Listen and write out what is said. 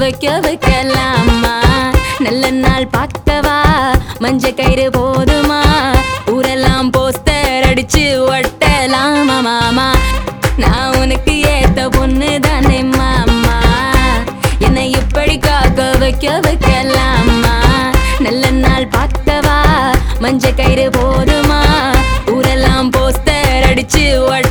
வைக்கலாமா நல்ல நாள் பார்க்கவா மஞ்ச கயிறு போதுமா ஊரெல்லாம் போஸ்டர் அடிச்சு ஒட்டலாமா மாமா நான் உனக்கு ஏத்த பொண்ணு தானே மாமா என்னை இப்படி காக்க வைக்கலாமா நல்ல நாள் பார்க்கவா மஞ்ச கயிறு போதுமா ஊரெல்லாம் போஸ்டர் அடிச்சு